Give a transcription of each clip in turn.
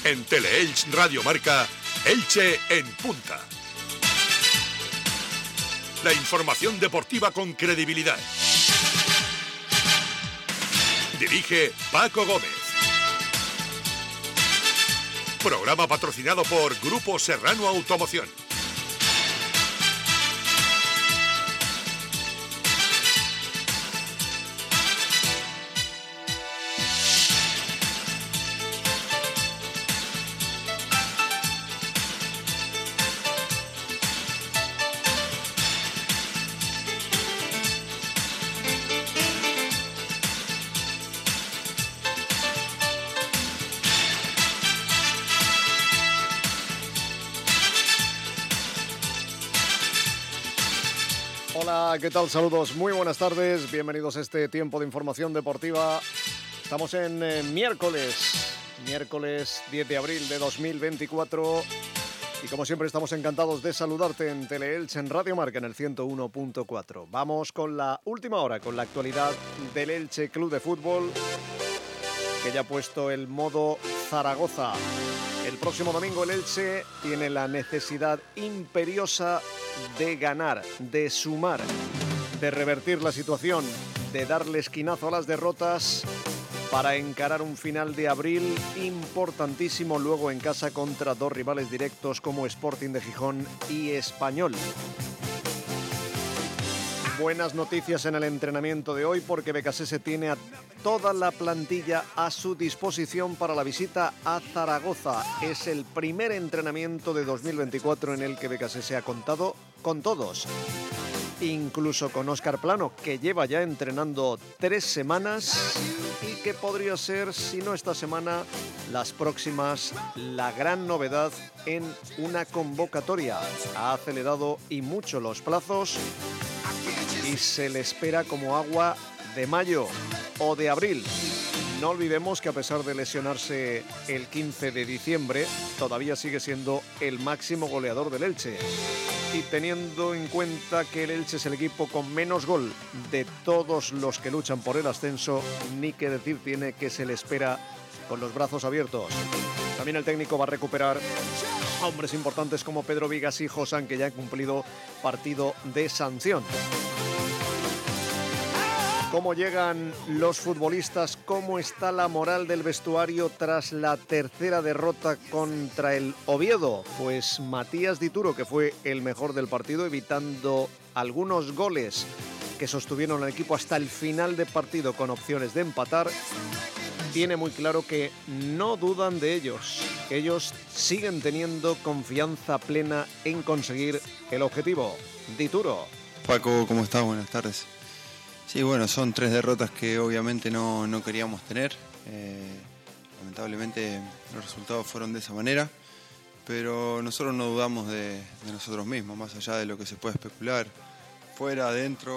En Teleelch Radio Marca, Elche en punta. La información deportiva con credibilidad. Dirige Paco Gómez. Programa patrocinado por Grupo Serrano Automoción. Hola, ¿qué tal? Saludos, muy buenas tardes, bienvenidos a este tiempo de información deportiva. Estamos en miércoles 10 de abril de 2024 y como siempre estamos encantados de saludarte en Teleelch en Radio Marca en el 101.4. Vamos con la última hora, con la actualidad del Elche Club de Fútbol, que ya ha puesto el modo Zaragoza. El próximo domingo el Elche tiene la necesidad imperiosa de ganar, de sumar, de revertir la situación, de darle esquinazo a las derrotas para encarar un final de abril importantísimo luego en casa contra dos rivales directos como Sporting de Gijón y Español. Buenas noticias en el entrenamiento de hoy porque Becasese tiene a toda la plantilla a su disposición para la visita a Zaragoza. Es el primer entrenamiento de 2024 en el que Becasese ha contado con todos, incluso con Óscar Plano, que lleva ya entrenando 3 semanas y que podría ser, si no esta semana, las próximas, la gran novedad en una convocatoria. Ha acelerado y mucho los plazos y se le espera como agua de mayo o de abril. No olvidemos que a pesar de lesionarse el 15 de diciembre, todavía sigue siendo el máximo goleador del Elche. Y teniendo en cuenta que el Elche es el equipo con menos gol de todos los que luchan por el ascenso, ni que decir tiene que se le espera con los brazos abiertos. También el técnico va a recuperar a hombres importantes como Pedro Vigas y Josán, que ya han cumplido partido de sanción. ¿Cómo llegan los futbolistas? ¿Cómo está la moral del vestuario tras la tercera derrota contra el Oviedo? Pues Matías Dituro, que fue el mejor del partido, evitando algunos goles que sostuvieron al equipo hasta el final del partido con opciones de empatar, tiene muy claro que no dudan de ellos. Ellos siguen teniendo confianza plena en conseguir el objetivo. Dituro. Paco, ¿cómo estás? Buenas tardes. Sí, bueno, son 3 derrotas que obviamente no queríamos tener. Lamentablemente los resultados fueron de esa manera, pero nosotros no dudamos de nosotros mismos, más allá de lo que se puede especular. Fuera,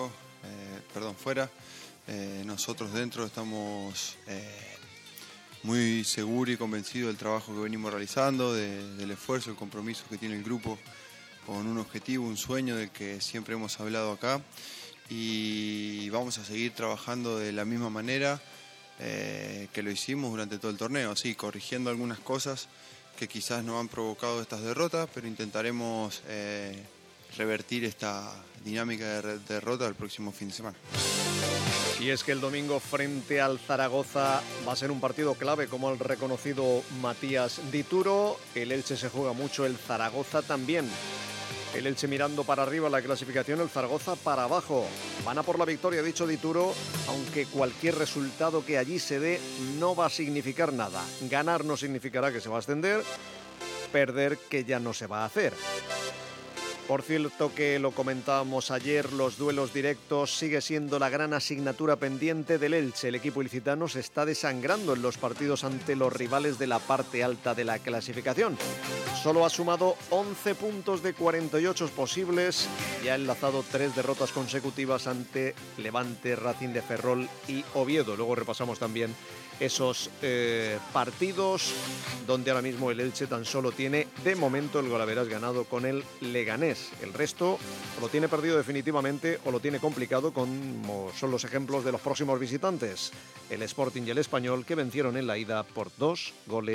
nosotros dentro estamos muy seguros y convencidos del trabajo que venimos realizando, del esfuerzo, el compromiso que tiene el grupo con un objetivo, un sueño del que siempre hemos hablado acá. Y vamos a seguir trabajando de la misma manera que lo hicimos durante todo el torneo, sí, corrigiendo algunas cosas que quizás nos han provocado estas derrotas, pero intentaremos revertir esta dinámica de derrota el próximo fin de semana. Y es que el domingo frente al Zaragoza va a ser un partido clave, como ha reconocido Matías Dituro. El Elche se juega mucho, el Zaragoza también. El Elche mirando para arriba la clasificación, el Zaragoza para abajo. Van a por la victoria, ha dicho Dituro, aunque cualquier resultado que allí se dé no va a significar nada. Ganar no significará que se va a ascender, perder que ya no se va a hacer. Por cierto, que lo comentábamos ayer, los duelos directos sigue siendo la gran asignatura pendiente del Elche. El equipo ilicitano se está desangrando en los partidos ante los rivales de la parte alta de la clasificación. Solo ha sumado 11 puntos de 48 posibles y ha enlazado 3 derrotas consecutivas ante Levante, Racing de Ferrol y Oviedo. Luego repasamos también esos partidos donde ahora mismo el Elche tan solo tiene de momento el golaveras ganado con el Leganés. El resto o lo tiene perdido definitivamente o lo tiene complicado, como son los ejemplos de los próximos visitantes, el Sporting y el Español, que vencieron en la ida por 2-1.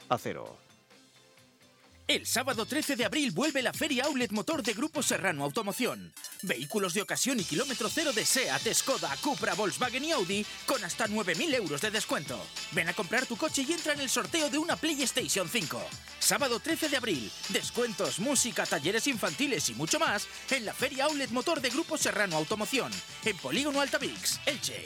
0. El sábado 13 de abril vuelve la Feria Outlet Motor de Grupo Serrano Automoción. Vehículos de ocasión y kilómetro cero de SEAT, Skoda, Cupra, Volkswagen y Audi con hasta 9.000 euros de descuento. Ven a comprar tu coche y entra en el sorteo de una PlayStation 5. Sábado 13 de abril, descuentos, música, talleres infantiles y mucho más en la Feria Outlet Motor de Grupo Serrano Automoción, en Polígono Altavix, Elche.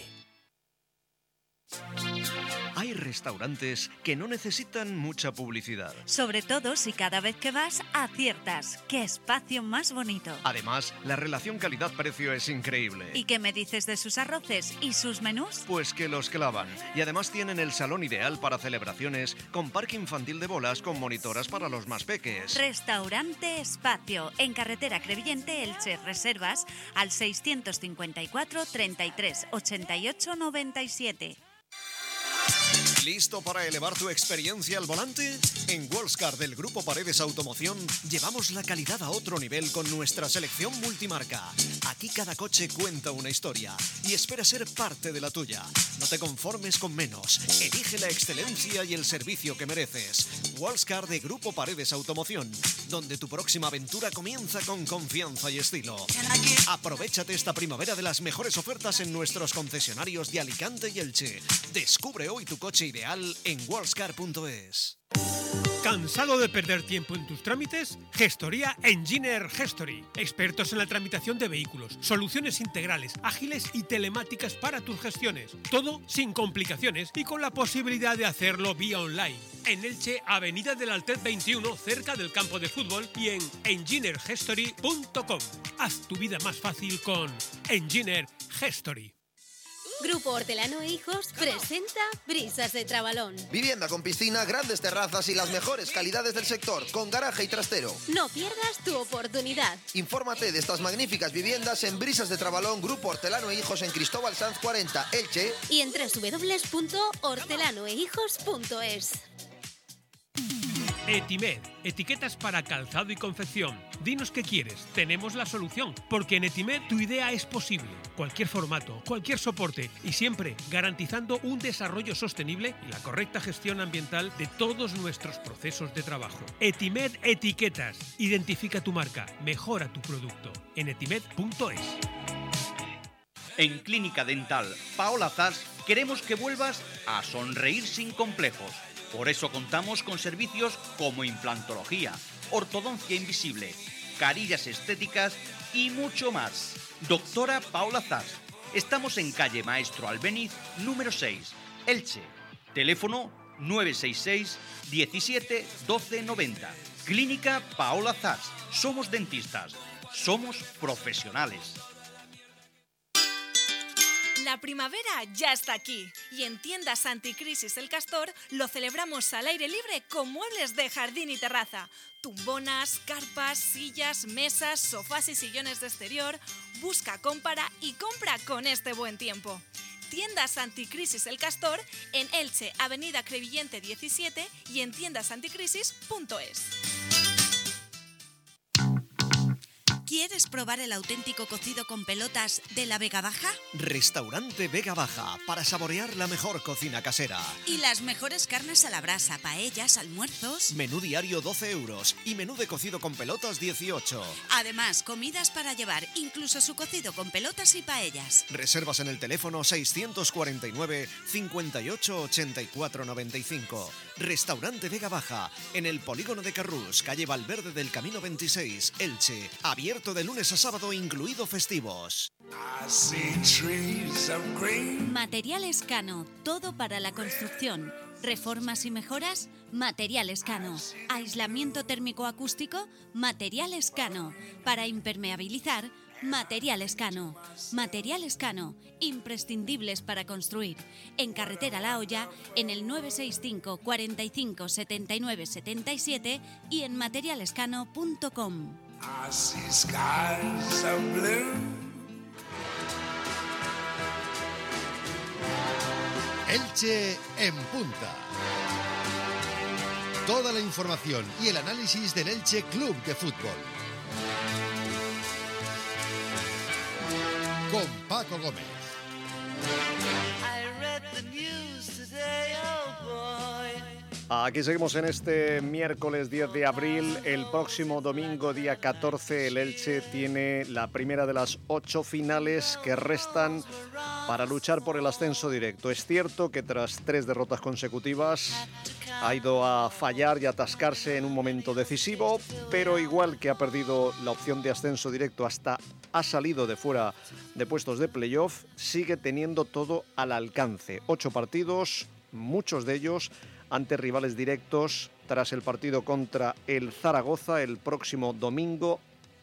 Hay restaurantes que no necesitan mucha publicidad. Sobre todo si cada vez que vas aciertas. ¡Qué espacio más bonito! Además, la relación calidad-precio es increíble. ¿Y qué me dices de sus arroces y sus menús? Pues que los clavan. Y además tienen el salón ideal para celebraciones, con parque infantil de bolas con monitoras para los más peques. Restaurante Espacio, en carretera Crevillente, Elche. Reservas al 654 33 88 97. ¿Listo para elevar tu experiencia al volante? En Wallscar del Grupo Paredes Automoción llevamos la calidad a otro nivel con nuestra selección multimarca. Aquí cada coche cuenta una historia y espera ser parte de la tuya. No te conformes con menos. Elige la excelencia y el servicio que mereces. Wallscar de Grupo Paredes Automoción, donde tu próxima aventura comienza con confianza y estilo. Aprovéchate esta primavera de las mejores ofertas en nuestros concesionarios de Alicante y Elche. Descubre hoy tu coche ideal en wallscar.es. ¿Cansado de perder tiempo en tus trámites? Gestoría Engineer Gestory. Expertos en la tramitación de vehículos, soluciones integrales, ágiles y telemáticas para tus gestiones. Todo sin complicaciones y con la posibilidad de hacerlo vía online. En Elche, Avenida del Altet 21, cerca del campo de fútbol, y en engineergestory.com. Haz tu vida más fácil con Engineer Gestory. Grupo Hortelano e Hijos presenta Brisas de Trabalón. Vivienda con piscina, grandes terrazas y las mejores calidades del sector, con garaje y trastero. No pierdas tu oportunidad. Infórmate de estas magníficas viviendas en Brisas de Trabalón, Grupo Hortelano e Hijos en Cristóbal Sanz 40, Elche. Y en www.hortelanoehijos.es. Etimed, etiquetas para calzado y confección. Dinos qué quieres, tenemos la solución, porque en Etimed tu idea es posible. Cualquier formato, cualquier soporte y siempre garantizando un desarrollo sostenible y la correcta gestión ambiental de todos nuestros procesos de trabajo. Etimed Etiquetas. Identifica tu marca, mejora tu producto. En etimed.es. En Clínica Dental Paola Zas queremos que vuelvas a sonreír sin complejos. Por eso contamos con servicios como implantología, ortodoncia invisible, carillas estéticas y mucho más. Doctora Paola Zas. Estamos en calle Maestro Albéniz, número 6, Elche. Teléfono 966 17 12 90. Clínica Paola Zas. Somos dentistas. Somos profesionales. La primavera ya está aquí y en Tiendas Anticrisis El Castor lo celebramos al aire libre con muebles de jardín y terraza. Tumbonas, carpas, sillas, mesas, sofás y sillones de exterior. Busca, compara y compra con este buen tiempo. Tiendas Anticrisis El Castor en Elche, Avenida Crevillente 17 y en tiendasanticrisis.es. ¿Quieres probar el auténtico cocido con pelotas de la Vega Baja? Restaurante Vega Baja, para saborear la mejor cocina casera. Y las mejores carnes a la brasa, paellas, almuerzos. Menú diario 12 euros y menú de cocido con pelotas 18. Además, comidas para llevar, incluso su cocido con pelotas y paellas. Reservas en el teléfono 649 58 84 95. Restaurante Vega Baja, en el Polígono de Carrús, calle Valverde del Camino 26, Elche. Abierto de lunes a sábado, incluido festivos. Materiales Cano, todo para la construcción. Reformas y mejoras, Materiales Cano. Aislamiento térmico acústico, Materiales Cano. Para impermeabilizar, Materiales Cano. Materiales Cano, imprescindibles para construir. En Carretera La Hoya, en el 965 45 79 77 y en materialescano.com. Elche en punta. Toda la información y el análisis del Elche Club de Fútbol. Con Paco Gómez. I read the news today, oh boy. Aquí seguimos en este miércoles 10 de abril. El próximo domingo, día 14, el Elche tiene la primera de las 8 finales que restan para luchar por el ascenso directo. Es cierto que tras 3 derrotas consecutivas ha ido a fallar y a atascarse en un momento decisivo, pero igual que ha perdido la opción de ascenso directo, hasta ha salido de fuera de puestos de playoff, sigue teniendo todo al alcance. 8 partidos, muchos de ellos ante rivales directos. Tras el partido contra el Zaragoza el próximo domingo,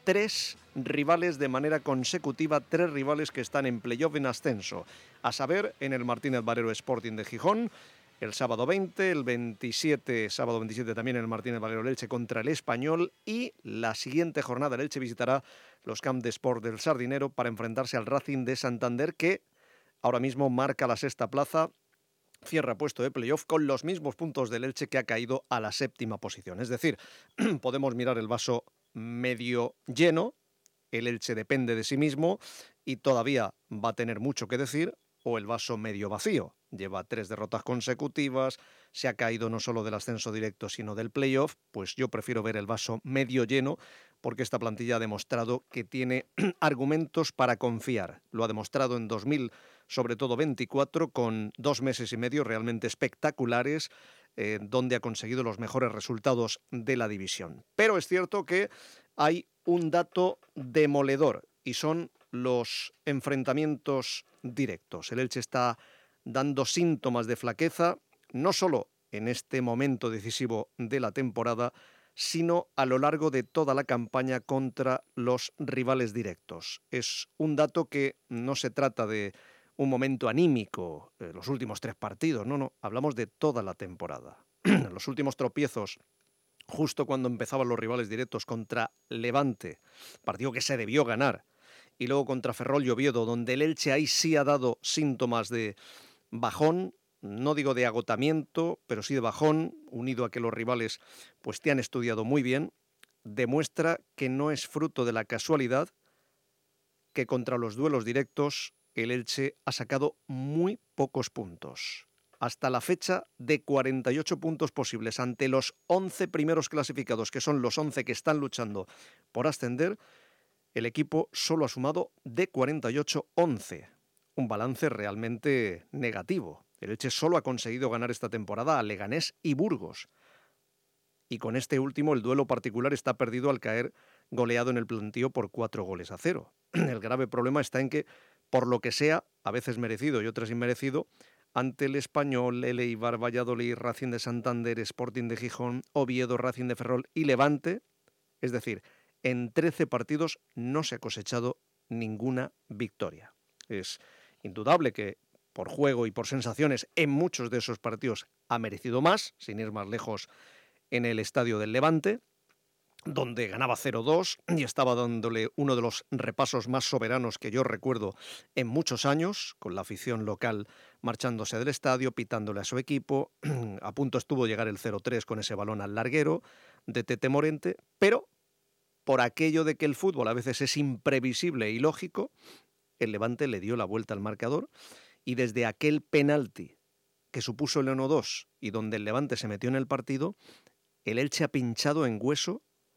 3 rivales de manera consecutiva, 3 rivales que están en playoff en ascenso, a saber, en el Martínez Valero Sporting de Gijón, el sábado 20, el 27, sábado 27 también en el Martínez Valero Elche contra el Español, y la siguiente jornada el Elche visitará los Camps de Sport del Sardinero para enfrentarse al Racing de Santander, que ahora mismo marca la 6ª plaza, cierra puesto de playoff con los mismos puntos del Elche, que ha caído a la 7ª posición. Es decir, podemos mirar el vaso medio lleno, el Elche depende de sí mismo y todavía va a tener mucho que decir, o el vaso medio vacío. Lleva 3 derrotas consecutivas, se ha caído no solo del ascenso directo sino del playoff. Pues yo prefiero ver el vaso medio lleno, porque esta plantilla ha demostrado que tiene argumentos para confiar. Lo ha demostrado en 2000, sobre todo 24, con 2 meses y medio realmente espectaculares, donde ha conseguido los mejores resultados de la división. Pero es cierto que hay un dato demoledor y son los enfrentamientos directos. El Elche está dando síntomas de flaqueza, no solo en este momento decisivo de la temporada, sino a lo largo de toda la campaña contra los rivales directos. Es un dato que no se trata de un momento anímico, los últimos 3 partidos, no, hablamos de toda la temporada. Los últimos tropiezos, justo cuando empezaban los rivales directos, contra Levante, partido que se debió ganar, y luego contra Ferrol y Oviedo, donde el Elche ahí sí ha dado síntomas de bajón, no digo de agotamiento, pero sí de bajón, unido a que los rivales pues te han estudiado muy bien, demuestra que no es fruto de la casualidad que contra los duelos directos el Elche ha sacado muy pocos puntos. Hasta la fecha, de 48 puntos posibles ante los 11 primeros clasificados, que son los 11 que están luchando por ascender, el equipo solo ha sumado de 48, 11. Un balance realmente negativo. El Elche solo ha conseguido ganar esta temporada a Leganés y Burgos. Y con este último, el duelo particular está perdido al caer goleado en el plantío por 4-0. El grave problema está en que, por lo que sea, a veces merecido y otras inmerecido, ante el Español, el Eibar, Valladolid, Racing de Santander, Sporting de Gijón, Oviedo, Racing de Ferrol y Levante, es decir, en 13 partidos no se ha cosechado ninguna victoria. Es indudable que por juego y por sensaciones en muchos de esos partidos ha merecido más, sin ir más lejos en el estadio del Levante, donde ganaba 0-2 y estaba dándole uno de los repasos más soberanos que yo recuerdo en muchos años, con la afición local marchándose del estadio, pitándole a su equipo. A punto estuvo llegar el 0-3 con ese balón al larguero de Tete Morente, pero por aquello de que el fútbol a veces es imprevisible y lógico, el Levante le dio la vuelta al marcador y desde aquel penalti que supuso el 1-2 y donde el Levante se metió en el partido, el Elche ha pinchado en hueso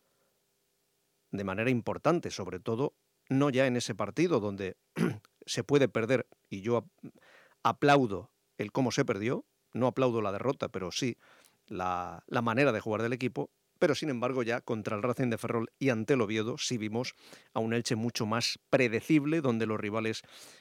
de manera importante, sobre todo no ya en ese partido donde se puede perder, y yo aplaudo el cómo se perdió, no aplaudo la derrota, pero sí la manera de jugar del equipo. Pero sin embargo ya contra el Racing de Ferrol y ante el Oviedo sí vimos a un Elche mucho más predecible, donde los rivales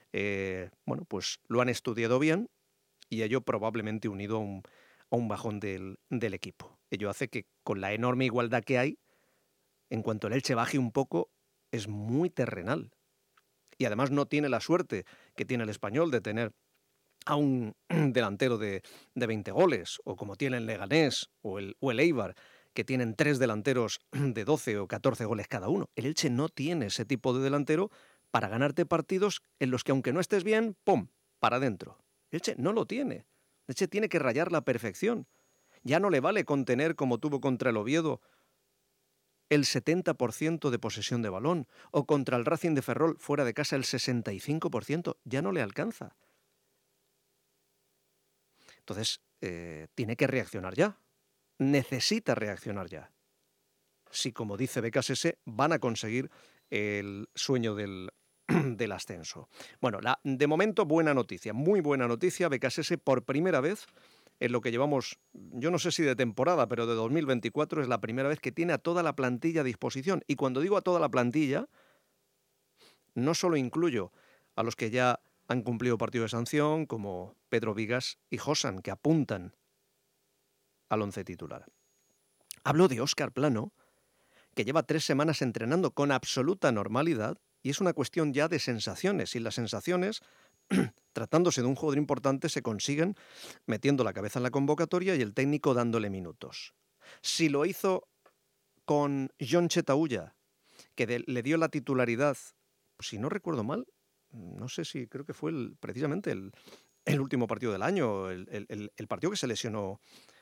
pues lo han estudiado bien, y ello probablemente unido a un bajón del equipo. Ello hace que, con la enorme igualdad que hay, en cuanto el Elche baje un poco, es muy terrenal. Y además no tiene la suerte que tiene el Español de tener a un delantero de 20 goles, o como tiene el Leganés o el Eibar, que tienen 3 delanteros de 12 o 14 goles cada uno. El Elche no tiene ese tipo de delantero para ganarte partidos en los que, aunque no estés bien, ¡pum!, para adentro. El Elche no lo tiene. El Elche tiene que rayar la perfección. Ya no le vale contener, como tuvo contra el Oviedo, el 70% de posesión de balón, o contra el Racing de Ferrol fuera de casa el 65%. Ya no le alcanza. Entonces, tiene que reaccionar ya. necesita reaccionar ya. Si, como dice BKSS, van a conseguir el sueño del ascenso. Bueno, de momento buena noticia, muy buena noticia. BKSS por primera vez en lo que llevamos, yo no sé si de temporada, pero de 2024 es la primera vez que tiene a toda la plantilla a disposición. Y cuando digo a toda la plantilla, no solo incluyo a los que ya han cumplido partido de sanción, como Pedro Vigas y Josan, que apuntan al once titular. Hablo de Óscar Plano, que lleva 3 semanas entrenando con absoluta normalidad, y es una cuestión ya de sensaciones. Y las sensaciones, tratándose de un jugador importante, se consiguen metiendo la cabeza en la convocatoria y el técnico dándole minutos. Si lo hizo con Jon Chetauya, que le dio la titularidad, si no recuerdo mal, no sé si creo que fue precisamente el último partido del año, el partido que se lesionó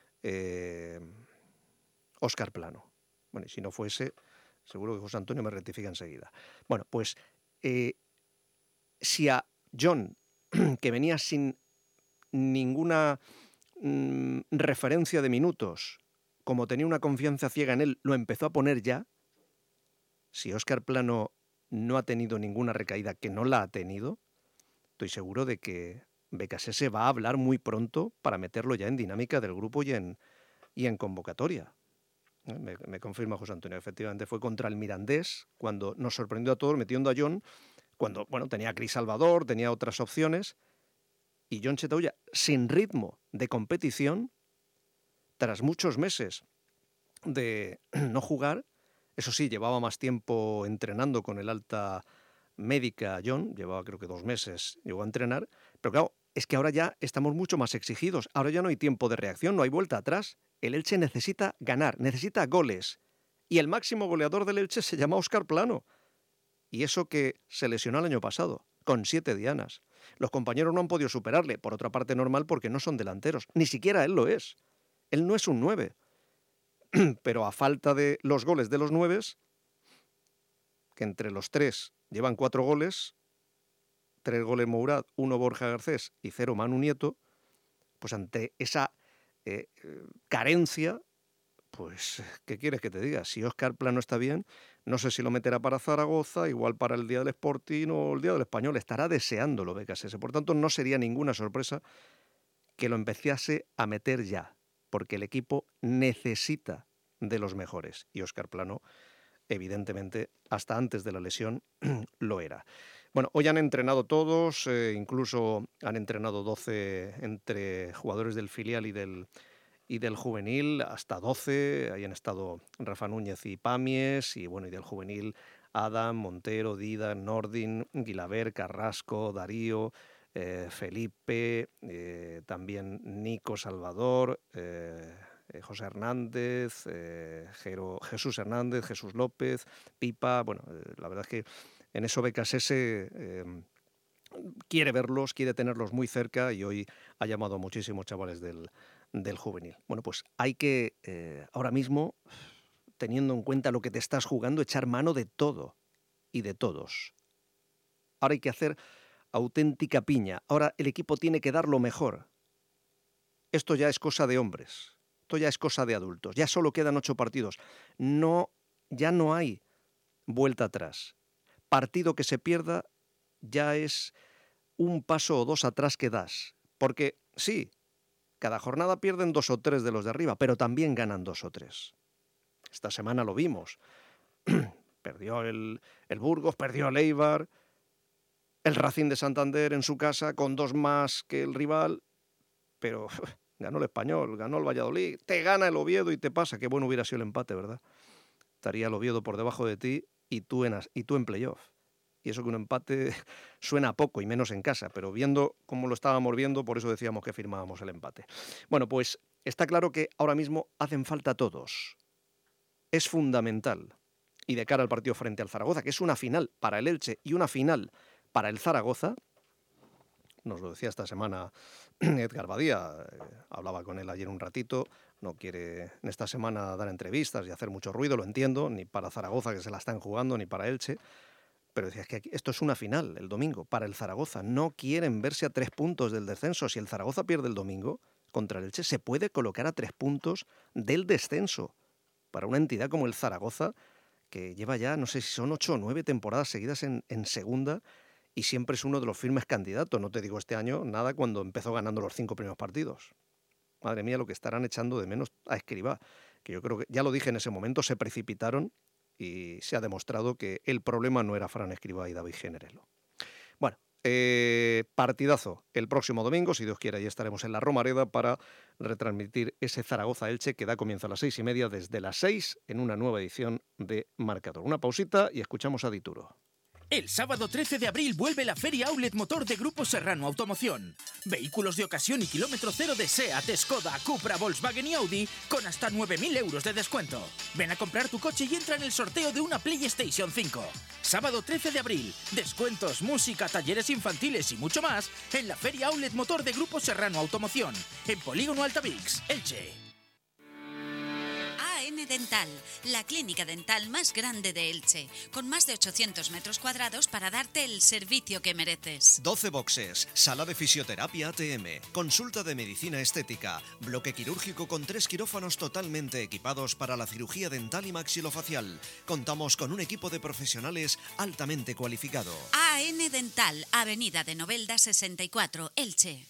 Óscar Plano. Bueno, y si no fuese, seguro que José Antonio me rectifica enseguida. Bueno, pues si a Jon, que venía sin ninguna referencia de minutos, como tenía una confianza ciega en él, lo empezó a poner ya, si Óscar Plano no ha tenido ninguna recaída, que no la ha tenido, estoy seguro de que BKSS va a hablar muy pronto para meterlo ya en dinámica del grupo y en convocatoria. Me confirma José Antonio, efectivamente fue contra el Mirandés, cuando nos sorprendió a todos metiendo a Jon, cuando tenía a Cris Salvador, tenía otras opciones, y Jon Chetauya, sin ritmo de competición, tras muchos meses de no jugar, eso sí, llevaba más tiempo entrenando con el alta médica Jon, llevaba creo que 2 meses, llegó a entrenar, pero claro, es que ahora ya estamos mucho más exigidos, ahora ya no hay tiempo de reacción, no hay vuelta atrás. El Elche necesita ganar, necesita goles. Y el máximo goleador del Elche se llama Óscar Plano. Y eso que se lesionó el año pasado, con 7 dianas. Los compañeros no han podido superarle, por otra parte normal porque no son delanteros. Ni siquiera él lo es. Él no es un 9. Pero a falta de los goles de los 9, que entre los 3 llevan 4 goles, 3 goles Mourad, 1 Borja Garcés y 0 Manu Nieto, pues ante esa carencia, pues, ¿qué quieres que te diga? Si Óscar Plano está bien, no sé si lo meterá para Zaragoza, igual para el día del Sporting o el día del Español, estará deseándolo BKSS. Por tanto, no sería ninguna sorpresa que lo empezase a meter ya, porque el equipo necesita de los mejores, y Óscar Plano, evidentemente, hasta antes de la lesión, lo era. Bueno, hoy han entrenado todos, incluso han entrenado 12 entre jugadores del filial y del juvenil, hasta 12, ahí han estado Rafa Núñez y Pamies, y bueno, y del juvenil Adam, Montero, Dida, Nordin, Guilaber, Carrasco, Darío, Felipe, también Nico Salvador, José Hernández, Jesús Hernández, Jesús López, Pipa. Bueno, la verdad es que en eso BKSS quiere verlos, quiere tenerlos muy cerca, y hoy ha llamado a muchísimos chavales del juvenil. Bueno, pues hay que, ahora mismo, teniendo en cuenta lo que te estás jugando, echar mano de todo y de todos. Ahora hay que hacer auténtica piña. Ahora el equipo tiene que dar lo mejor. Esto ya es cosa de hombres. Esto ya es cosa de adultos. Ya solo quedan 8 partidos. Ya no hay vuelta atrás. Partido que se pierda ya es un paso o 2 atrás que das. Porque sí, cada jornada pierden 2 o 3 de los de arriba, pero también ganan 2 o 3. Esta semana lo vimos. Perdió el Burgos, perdió el Eibar, el Racing de Santander en su casa con 2 más que el rival, pero ganó el Español, ganó el Valladolid, te gana el Oviedo y te pasa. Qué bueno hubiera sido el empate, ¿verdad? Estaría el Oviedo por debajo de ti y tú en playoff. Y eso que un empate suena a poco, y menos en casa, pero viendo cómo lo estábamos viendo, por eso decíamos que firmábamos el empate. Bueno, pues está claro que ahora mismo hacen falta todos. Es fundamental. Y de cara al partido frente al Zaragoza, que es una final para el Elche y una final para el Zaragoza, nos lo decía esta semana Edgar Badía, hablaba con él ayer un ratito, no quiere en esta semana dar entrevistas y hacer mucho ruido, lo entiendo, ni para Zaragoza, que se la están jugando, ni para Elche, pero decía que esto es una final el domingo para el Zaragoza. No quieren verse a 3 puntos del descenso. Si el Zaragoza pierde el domingo, contra el Elche se puede colocar a 3 puntos del descenso para una entidad como el Zaragoza, que lleva ya, no sé si son 8 o 9 temporadas seguidas en segunda y siempre es uno de los firmes candidatos. No te digo este año nada cuando empezó ganando los 5 primeros partidos. Madre mía, lo que estarán echando de menos a Escribá, que yo creo que, ya lo dije en ese momento, se precipitaron y se ha demostrado que el problema no era Fran Escribá y David Generelo. Bueno, partidazo el próximo domingo, si Dios quiere, ahí estaremos en la Romareda para retransmitir ese Zaragoza-Elche que da comienzo a las 6:30, desde las 6 en una nueva edición de Marcador. Una pausita y escuchamos a Dituro. El sábado 13 de abril vuelve la Feria Outlet Motor de Grupo Serrano Automoción. Vehículos de ocasión y kilómetro cero de SEAT, Skoda, Cupra, Volkswagen y Audi con hasta 9.000 euros de descuento. Ven a comprar tu coche y entra en el sorteo de una PlayStation 5. Sábado 13 de abril, descuentos, música, talleres infantiles y mucho más en la Feria Outlet Motor de Grupo Serrano Automoción, en Polígono Altavix, Elche. AN Dental, la clínica dental más grande de Elche, con más de 800 metros cuadrados para darte el servicio que mereces. 12 boxes, sala de fisioterapia ATM, consulta de medicina estética, bloque quirúrgico con 3 quirófanos totalmente equipados para la cirugía dental y maxilofacial. Contamos con un equipo de profesionales altamente cualificado. AN Dental, Avenida de Novelda 64, Elche.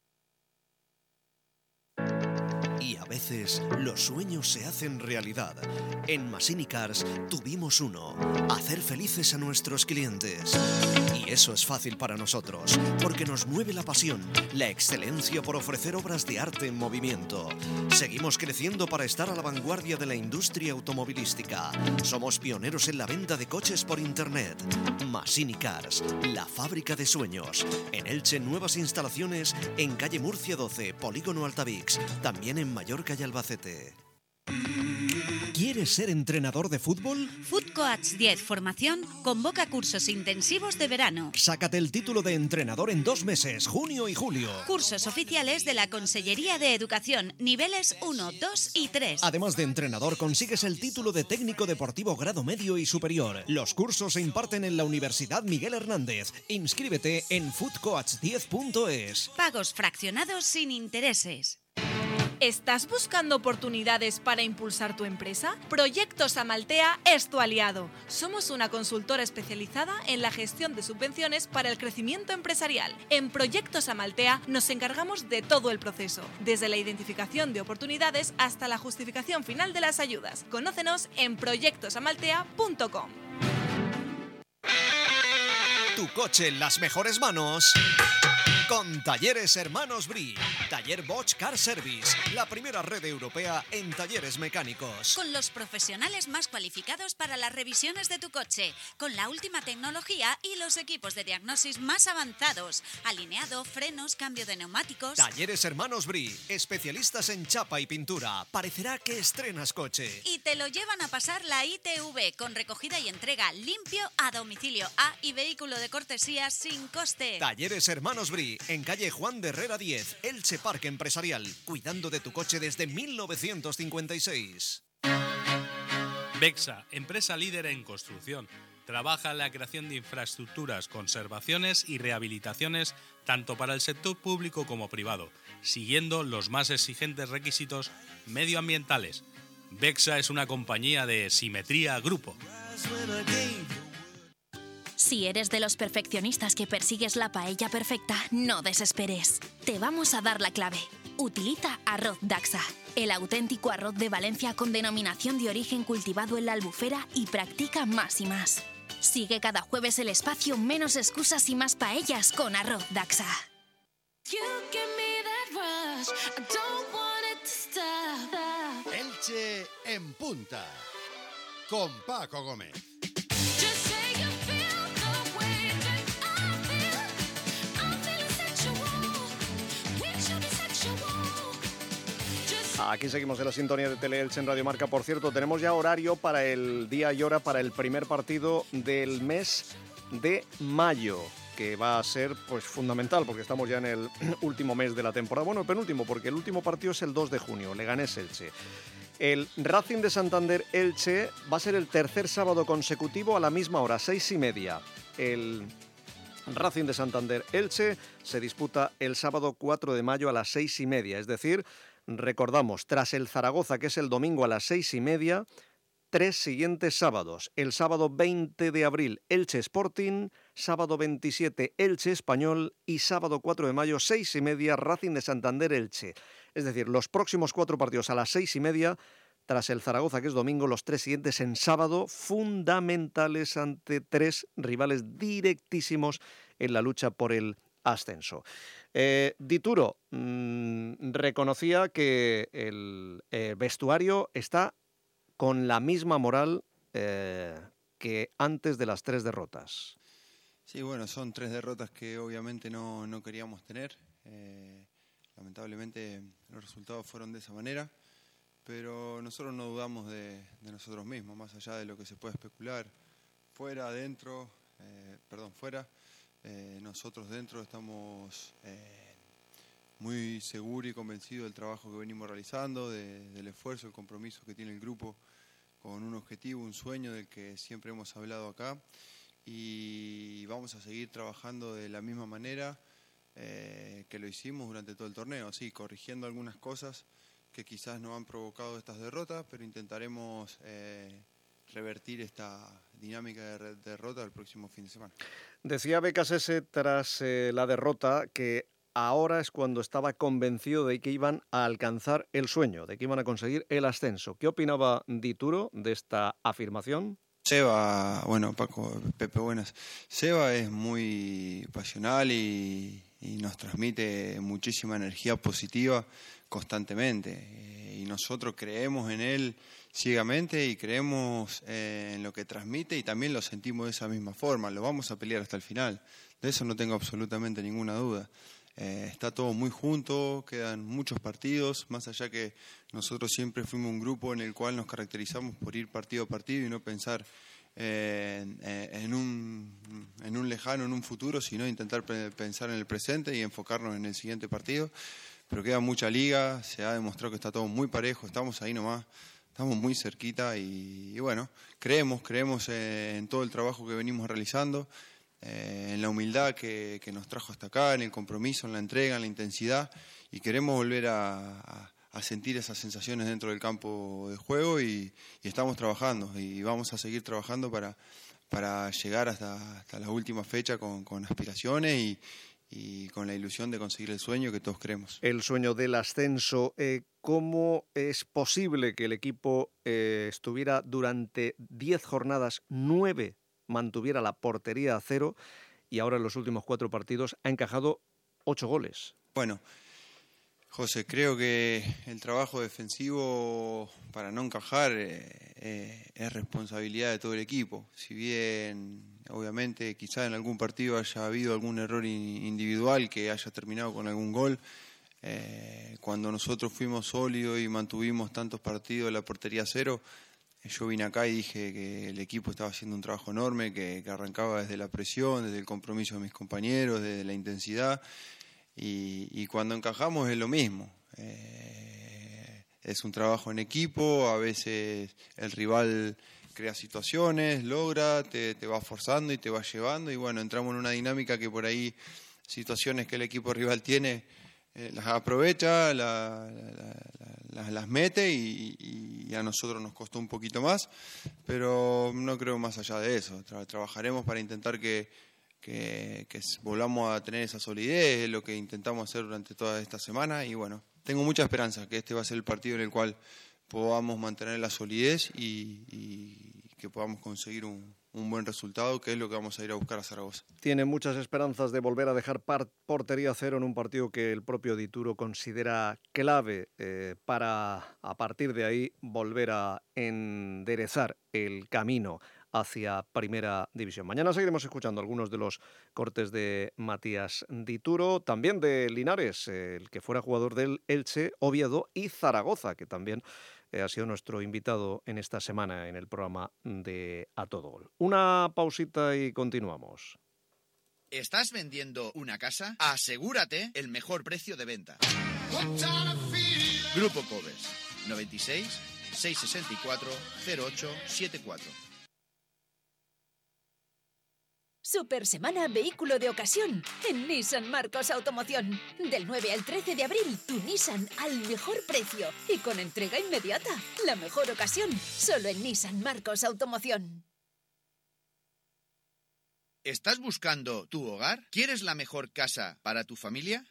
Y a veces los sueños se hacen realidad. En Massini Cars tuvimos uno: hacer felices a nuestros clientes. Y eso es fácil para nosotros, porque nos mueve la pasión, la excelencia por ofrecer obras de arte en movimiento. Seguimos creciendo para estar a la vanguardia de la industria automovilística. Somos pioneros en la venta de coches por internet. Massini Cars, la fábrica de sueños. En Elche, nuevas instalaciones en calle Murcia 12, Polígono Altavix. También en Mallorca y Albacete. ¿Quieres ser entrenador de fútbol? Footcoach 10 Formación convoca cursos intensivos de verano. Sácate el título de entrenador en 2 meses, junio y julio. Cursos oficiales de la Consellería de Educación, niveles 1, 2 y 3. Además de entrenador, consigues el título de técnico deportivo grado medio y superior. Los cursos se imparten en la Universidad Miguel Hernández. Inscríbete en footcoach10.es. Pagos fraccionados sin intereses. ¿Estás buscando oportunidades para impulsar tu empresa? Proyectos Amaltea es tu aliado. Somos una consultora especializada en la gestión de subvenciones para el crecimiento empresarial. En Proyectos Amaltea nos encargamos de todo el proceso, desde la identificación de oportunidades hasta la justificación final de las ayudas. Conócenos en proyectosamaltea.com. Tu coche en las mejores manos con Talleres Hermanos Brie. Taller Bosch Car Service, la primera red europea en talleres mecánicos. Con los profesionales más cualificados para las revisiones de tu coche, con la última tecnología y los equipos de diagnosis más avanzados. Alineado, frenos, cambio de neumáticos. Talleres Hermanos Brie, especialistas en chapa y pintura. Parecerá que estrenas coche. Y te lo llevan a pasar la ITV con recogida y entrega limpio a domicilio A y vehículo de cortesía sin coste. Talleres Hermanos Brie, en calle Juan de Herrera 10, Elche Parque Empresarial, cuidando de tu coche desde 1956. Bexa, empresa líder en construcción. Trabaja en la creación de infraestructuras, conservaciones y rehabilitaciones tanto para el sector público como privado, siguiendo los más exigentes requisitos medioambientales. Bexa es una compañía de Simetría Grupo. Si eres de los perfeccionistas que persigues la paella perfecta, no desesperes. Te vamos a dar la clave. Utiliza arroz Daxa, el auténtico arroz de Valencia con denominación de origen cultivado en la Albufera, y practica más y más. Sigue cada jueves el espacio Menos excusas y más paellas con arroz Daxa. Elche en punta, con Paco Gómez. Aquí seguimos en la sintonía de Tele-Elche en Radio Marca. Por cierto, tenemos ya horario para el día y hora para el primer partido del mes de mayo, que va a ser pues fundamental porque estamos ya en el último mes de la temporada. Bueno, el penúltimo, porque el último partido es el 2 de junio, Leganés-Elche. El Racing de Santander-Elche va a ser el tercer sábado consecutivo a la misma hora, 6:30. El Racing de Santander Elche se disputa el sábado 4 de mayo a las 6:30, es decir, recordamos, tras el Zaragoza, que es el domingo a las 6:30, 3 siguientes sábados. El sábado 20 de abril, Elche Sporting, sábado 27, Elche Español y sábado 4 de mayo, 6:30, Racing de Santander Elche. Es decir, los próximos 4 partidos a las 6:30, tras el Zaragoza, que es domingo, los 3 siguientes en sábado, fundamentales ante 3 rivales directísimos en la lucha por el ascenso. Dituro reconocía que el vestuario está con la misma moral que antes de las 3 derrotas. Sí, bueno, son 3 derrotas que obviamente no queríamos tener. Lamentablemente los resultados fueron de esa manera, pero nosotros no dudamos de nosotros mismos, más allá de lo que se puede especular. Fuera, nosotros dentro estamos muy seguros y convencidos del trabajo que venimos realizando, del esfuerzo, el compromiso que tiene el grupo con un objetivo, un sueño del que siempre hemos hablado acá, y vamos a seguir trabajando de la misma manera que lo hicimos durante todo el torneo, sí, corrigiendo algunas cosas que quizás nos han provocado estas derrotas, pero intentaremos revertir esta dinámica de derrota el próximo fin de semana. Decía Becasese tras la derrota que ahora es cuando estaba convencido de que iban a alcanzar el sueño, de que iban a conseguir el ascenso. ¿Qué opinaba Dituro de esta afirmación? Seba, bueno, Paco, Pepe, buenas. Seba es muy pasional y nos transmite muchísima energía positiva constantemente. Y nosotros creemos en él ciegamente y creemos en lo que transmite y también lo sentimos de esa misma forma. Lo vamos a pelear hasta el final. De eso no tengo absolutamente ninguna duda. Está todo muy junto, quedan muchos partidos, más allá que nosotros siempre fuimos un grupo en el cual nos caracterizamos por ir partido a partido y no pensar en un lejano, en un futuro, sino intentar pensar en el presente y enfocarnos en el siguiente partido. Pero queda mucha liga, se ha demostrado que está todo muy parejo, estamos ahí nomás, estamos muy cerquita y bueno, creemos en todo el trabajo que venimos realizando. En la humildad que nos trajo hasta acá, en el compromiso, en la entrega, en la intensidad, y queremos volver a sentir esas sensaciones dentro del campo de juego y estamos trabajando y vamos a seguir trabajando para llegar hasta la última fecha con aspiraciones y con la ilusión de conseguir el sueño que todos queremos. El sueño del ascenso. ¿Cómo es posible que el equipo estuviera durante 10 jornadas, 9 mantuviera la portería a 0 y ahora en los últimos 4 partidos ha encajado 8 goles? Bueno, José, creo que el trabajo defensivo para no encajar es responsabilidad de todo el equipo. Si bien, obviamente, quizá en algún partido haya habido algún error individual que haya terminado con algún gol, cuando nosotros fuimos sólidos y mantuvimos tantos partidos la portería a 0, yo vine acá y dije que el equipo estaba haciendo un trabajo enorme, que arrancaba desde la presión, desde el compromiso de mis compañeros, desde la intensidad, y cuando encajamos es lo mismo. Es un trabajo en equipo, a veces el rival crea situaciones, logra, te va forzando y te va llevando, y bueno, entramos en una dinámica que por ahí situaciones que el equipo rival tiene las aprovecha, las mete y a nosotros nos costó un poquito más, pero no creo más allá de eso. Trabajaremos para intentar que volvamos a tener esa solidez, es lo que intentamos hacer durante toda esta semana y bueno, tengo mucha esperanza que este va a ser el partido en el cual podamos mantener la solidez y que podamos conseguir un buen resultado, que es lo que vamos a ir a buscar a Zaragoza. Tiene muchas esperanzas de volver a dejar portería a 0 en un partido que el propio Dituro considera clave para, a partir de ahí, volver a enderezar el camino hacia Primera División. Mañana seguiremos escuchando algunos de los cortes de Matías Dituro, también de Linares, el que fuera jugador del Elche, Oviedo y Zaragoza, que también ha sido nuestro invitado en esta semana en el programa de A Todo Gol. Una pausita y continuamos. ¿Estás vendiendo una casa? Asegúrate el mejor precio de venta. Grupo Covers, 96 664 0874. Super Semana Vehículo de Ocasión en Nissan Marcos Automoción. Del 9 al 13 de abril, tu Nissan al mejor precio y con entrega inmediata. La mejor ocasión, solo en Nissan Marcos Automoción. ¿Estás buscando tu hogar? ¿Quieres la mejor casa para tu familia?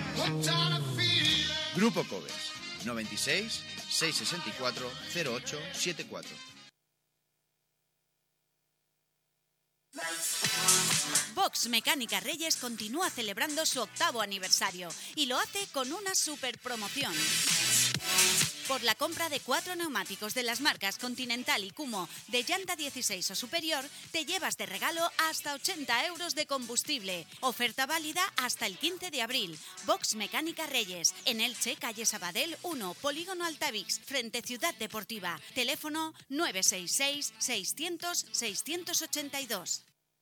Grupo Cobes, 96 664 0874. Box Mecánica Reyes continúa celebrando su 8º aniversario y lo hace con una super promoción. Por la compra de 4 neumáticos de las marcas Continental y Kumho de llanta 16 o superior, te llevas de regalo hasta 80 euros de combustible. Oferta válida hasta el 15 de abril. Box Mecánica Reyes, en Elche, calle Sabadell 1, Polígono Altavix, frente Ciudad Deportiva. Teléfono 966 600 682.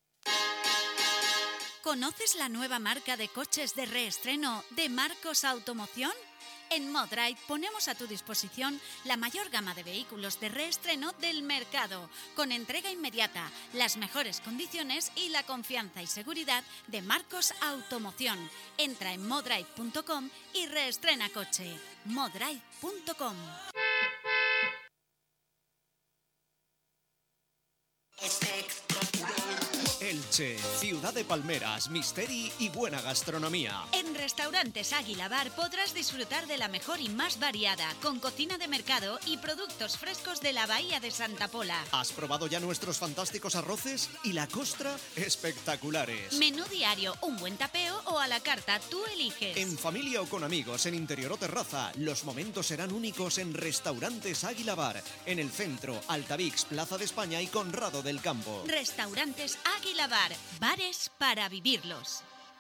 ¿Conoces la nueva marca de coches de reestreno de Marcos Automoción? En Modride ponemos a tu disposición la mayor gama de vehículos de reestreno del mercado, con entrega inmediata, las mejores condiciones y la confianza y seguridad de Marcos Automoción. Entra en modride.com y reestrena coche. modride.com. Elche, ciudad de palmeras, misteri y buena gastronomía. En Restaurantes Águila Bar podrás disfrutar de la mejor y más variada, con cocina de mercado y productos frescos de la Bahía de Santa Pola. ¿Has probado ya nuestros fantásticos arroces? Y la costra, espectaculares. Menú diario, un buen tapeo o a la carta, tú eliges. En familia o con amigos, en interior o terraza, los momentos serán únicos en Restaurantes Águila Bar, en el centro, Altavix, Plaza de España y Conrado del Campo. Restaurantes Águila Bar, bares para vivirlos.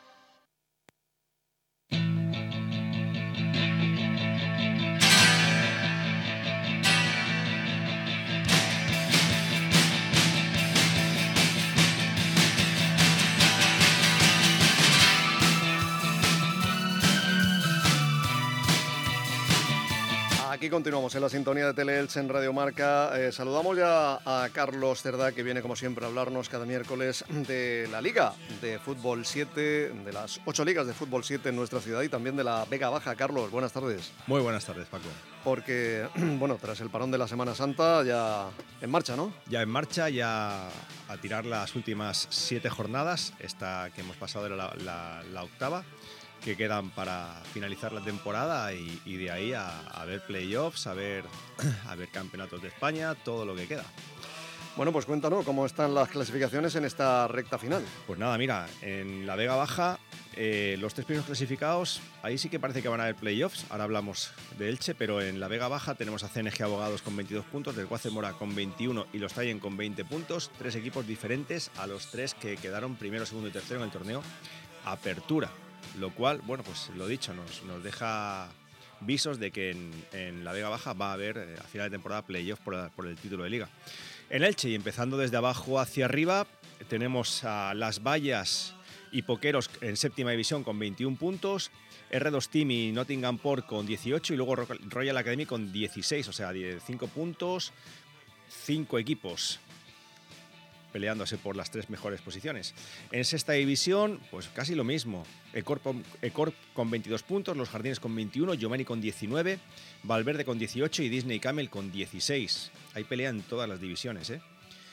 Aquí continuamos en la sintonía de Teleelch en Radio Marca. Saludamos ya a Carlos Cerdá, que viene como siempre a hablarnos cada miércoles de la Liga de Fútbol 7, de las 8 ligas de Fútbol 7 en nuestra ciudad y también de la Vega Baja. Carlos, buenas tardes. Muy buenas tardes, Paco. Porque, bueno, tras el parón de la Semana Santa, ya en marcha, ¿no? Ya en marcha, ya a tirar las últimas 7 jornadas. Esta que hemos pasado era la octava, que quedan para finalizar la temporada y de ahí a ver playoffs, a ver campeonatos de España, todo lo que queda. Bueno, pues cuéntanos cómo están las clasificaciones en esta recta final. Pues nada, mira, en la Vega Baja, los 3 primeros clasificados, ahí sí que parece que van a haber playoffs. Ahora hablamos de Elche, pero en la Vega Baja tenemos a CNG Abogados con 22 puntos, del Guace Mora con 21 y los Tallen con 20 puntos. 3 equipos diferentes a los 3 que quedaron primero, segundo y tercero en el torneo Apertura. Lo cual, bueno, pues lo dicho, nos deja visos de que en la Vega Baja va a haber a final de temporada playoff por el título de Liga. En Elche, y empezando desde abajo hacia arriba, tenemos a Las Vallas y Poqueros en séptima división con 21 puntos, R2 Team y Nottingham Port con 18 y luego Royal Academy con 16, o sea, 5 puntos, 5 equipos peleándose por las 3 mejores posiciones. En sexta división, pues casi lo mismo. Ecorp con 22 puntos, Los Jardines con 21, Giovanni con 19, Valverde con 18 y Disney Camel con 16. Hay pelea en todas las divisiones, ¿eh?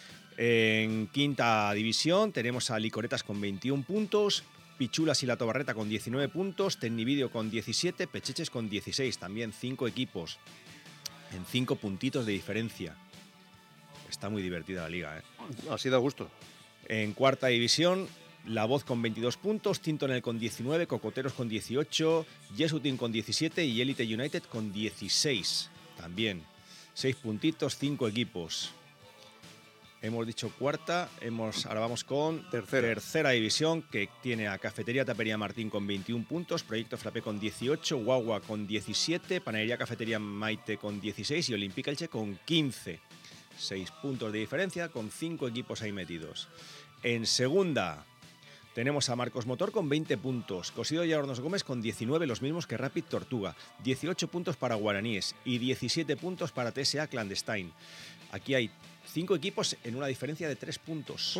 En quinta división tenemos a Licoretas con 21 puntos, Pichulas y La Tobarreta con 19 puntos, Tecnivideo con 17, Pecheches con 16. También 5 equipos en 5 puntitos de diferencia. Está muy divertida la liga, ¿eh? Así da gusto. En cuarta división, La Voz con 22 puntos, Tintonel con 19, Cocoteros con 18, Jesutin con 17 y Elite United con 16. También 6 puntitos, 5 equipos. Hemos dicho cuarta, ahora vamos con tercera división, que tiene a Cafetería Tapería Martín con 21 puntos, Proyecto Frappé con 18, Guagua con 17, Panadería Cafetería Maite con 16 y Olympique Elche con 15. 6 puntos de diferencia con 5 equipos ahí metidos. En segunda tenemos a Marcos Motor con 20 puntos, Cosido y Hornos Gómez con 19, los mismos que Rapid Tortuga, 18 puntos para Guaraníes y 17 puntos para TSA Clandestine. Aquí hay 5 equipos en una diferencia de 3 puntos.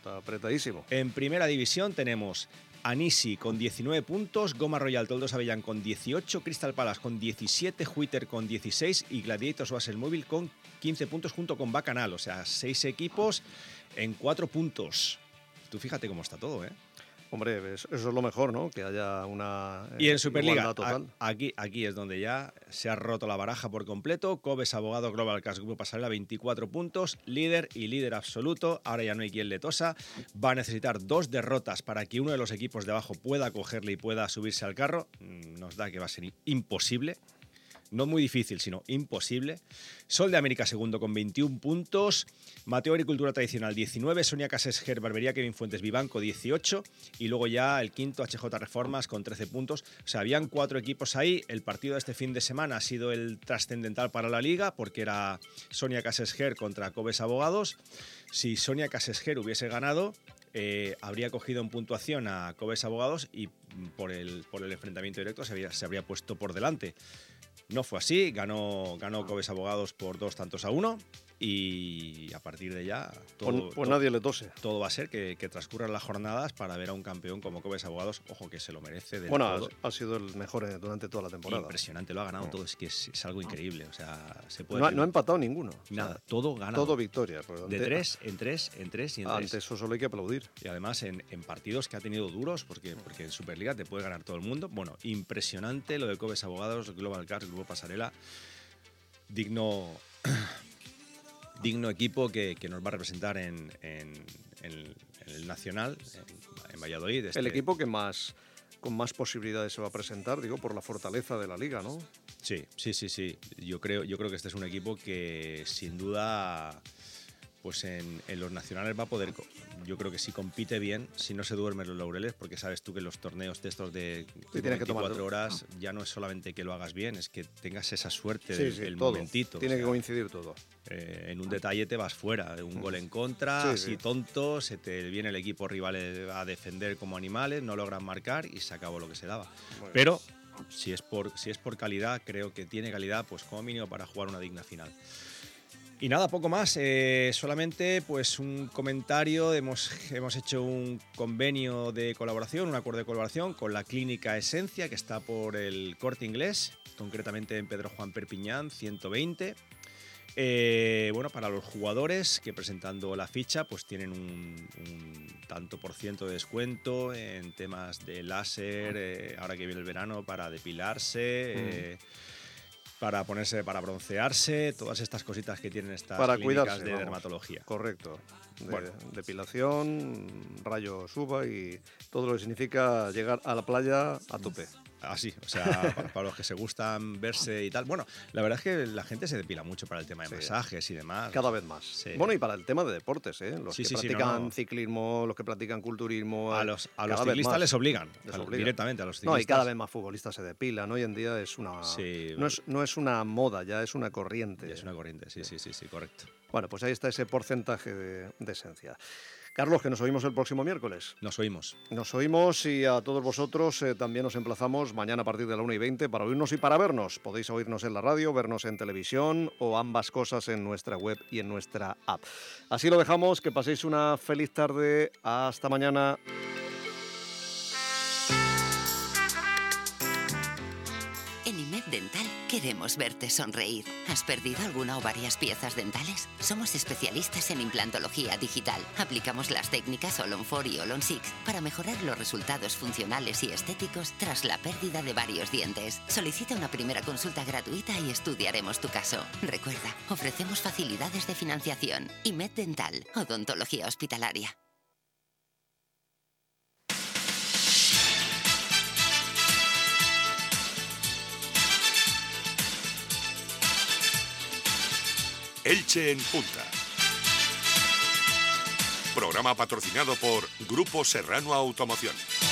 Está apretadísimo. En primera división tenemos Anisi con 19 puntos, Goma Royal Toldos Avellán con 18, Crystal Palace con 17, Juiter con 16 y Gladiators Basel Móvil con 15 puntos junto con Bacanal. O sea, 6 equipos en 4 puntos. Tú fíjate cómo está todo, ¿eh? Hombre, eso es lo mejor, ¿no? Que haya una y en Superliga, total. Aquí es donde ya se ha roto la baraja por completo. Cobes Abogado Global Cash Grupo Pasarela 24 puntos, líder y líder absoluto. Ahora ya no hay quien le tosa. Va a necesitar 2 derrotas para que uno de los equipos de abajo pueda cogerle y pueda subirse al carro. Nos da que va a ser imposible. No muy difícil, sino imposible. Sol de América segundo con 21 puntos. Mateo Agricultura Tradicional 19. Sonia Casesger Barbería Kevin Fuentes Vivanco 18. Y luego ya el quinto HJ Reformas con 13 puntos. O sea, habían 4 equipos ahí. El partido de este fin de semana ha sido el trascendental para la liga porque era Sonia Casesger contra Cobes Abogados. Si Sonia Casesger hubiese ganado, habría cogido en puntuación a Cobes Abogados y por el enfrentamiento directo se habría puesto por delante. No fue así, ganó Cobes Abogados por 2-1 y a partir de ya pues nadie le tose. Todo va a ser que transcurran las jornadas para ver a un campeón como Cobes Abogados, ojo que se lo merece. Bueno, ha sido el mejor durante toda la temporada. Impresionante, lo ha ganado todo, es que es algo increíble. O sea, se puede no ha empatado ninguno. Nada, todo ganado. Todo victoria. De 3 en 3 y en 3. Ante eso solo hay que aplaudir. Y además en partidos que ha tenido duros, porque en Superliga te puede ganar todo el mundo. Bueno, impresionante lo de Cobes Abogados, Global Cars, Grupo Pasarela. Digno equipo que nos va a representar en el Nacional, en Valladolid. El equipo que con más posibilidades se va a presentar, digo, por la fortaleza de la liga, ¿no? Sí. Yo creo que este es un equipo que sin duda pues en los nacionales va a poder, yo creo que si compite bien, si no se duerme los laureles, porque sabes tú que los torneos de estos de 24 horas ya no es solamente que lo hagas bien, es que tengas esa suerte del momentito. Tiene que coincidir todo. En un detalle te vas fuera, un gol en contra, así tonto, se te viene el equipo rival a defender como animales, no logran marcar y se acabó lo que se daba. Bueno. Pero si es por calidad, creo que tiene calidad, pues como mínimo para jugar una digna final. Y nada, poco más, solamente pues un comentario, hemos hecho un convenio de colaboración, un acuerdo de colaboración con la Clínica Esencia, que está por el Corte Inglés, concretamente en Pedro Juan Perpiñán, 120. Bueno, para los jugadores que presentando la ficha pues tienen un tanto por ciento de descuento en temas de láser, ahora que viene el verano, para depilarse, para broncearse, todas estas cositas que tienen estas para clínicas cuidarse, de dermatología. Correcto. Depilación, rayos UVA y todo lo que significa llegar a la playa a tope. Así, o sea, para los que se gustan verse y tal. Bueno, la verdad es que la gente se depila mucho para el tema de masajes y demás. Cada vez más. Sí. Bueno, y para el tema de deportes, los que practican ciclismo, los que practican culturismo. A los ciclistas les obligan. Directamente a los ciclistas. No, y cada vez más futbolistas se depilan. Hoy en día es una no es una moda, ya es una corriente. Ya es una corriente, sí, correcto. Bueno, pues ahí está ese porcentaje de esencia. Carlos, que nos oímos el próximo miércoles. Nos oímos. Nos oímos y a todos vosotros también os emplazamos mañana a partir de la 1:20 para oírnos y para vernos. Podéis oírnos en la radio, vernos en televisión o ambas cosas en nuestra web y en nuestra app. Así lo dejamos, que paséis una feliz tarde. Hasta mañana. En IMED Dental queremos verte sonreír. ¿Has perdido alguna o varias piezas dentales? Somos especialistas en implantología digital. Aplicamos las técnicas All-on-4 y All-on-6 para mejorar los resultados funcionales y estéticos tras la pérdida de varios dientes. Solicita una primera consulta gratuita y estudiaremos tu caso. Recuerda, ofrecemos facilidades de financiación. IMED Dental, odontología hospitalaria. Elche en Punta. Programa patrocinado por Grupo Serrano Automoción.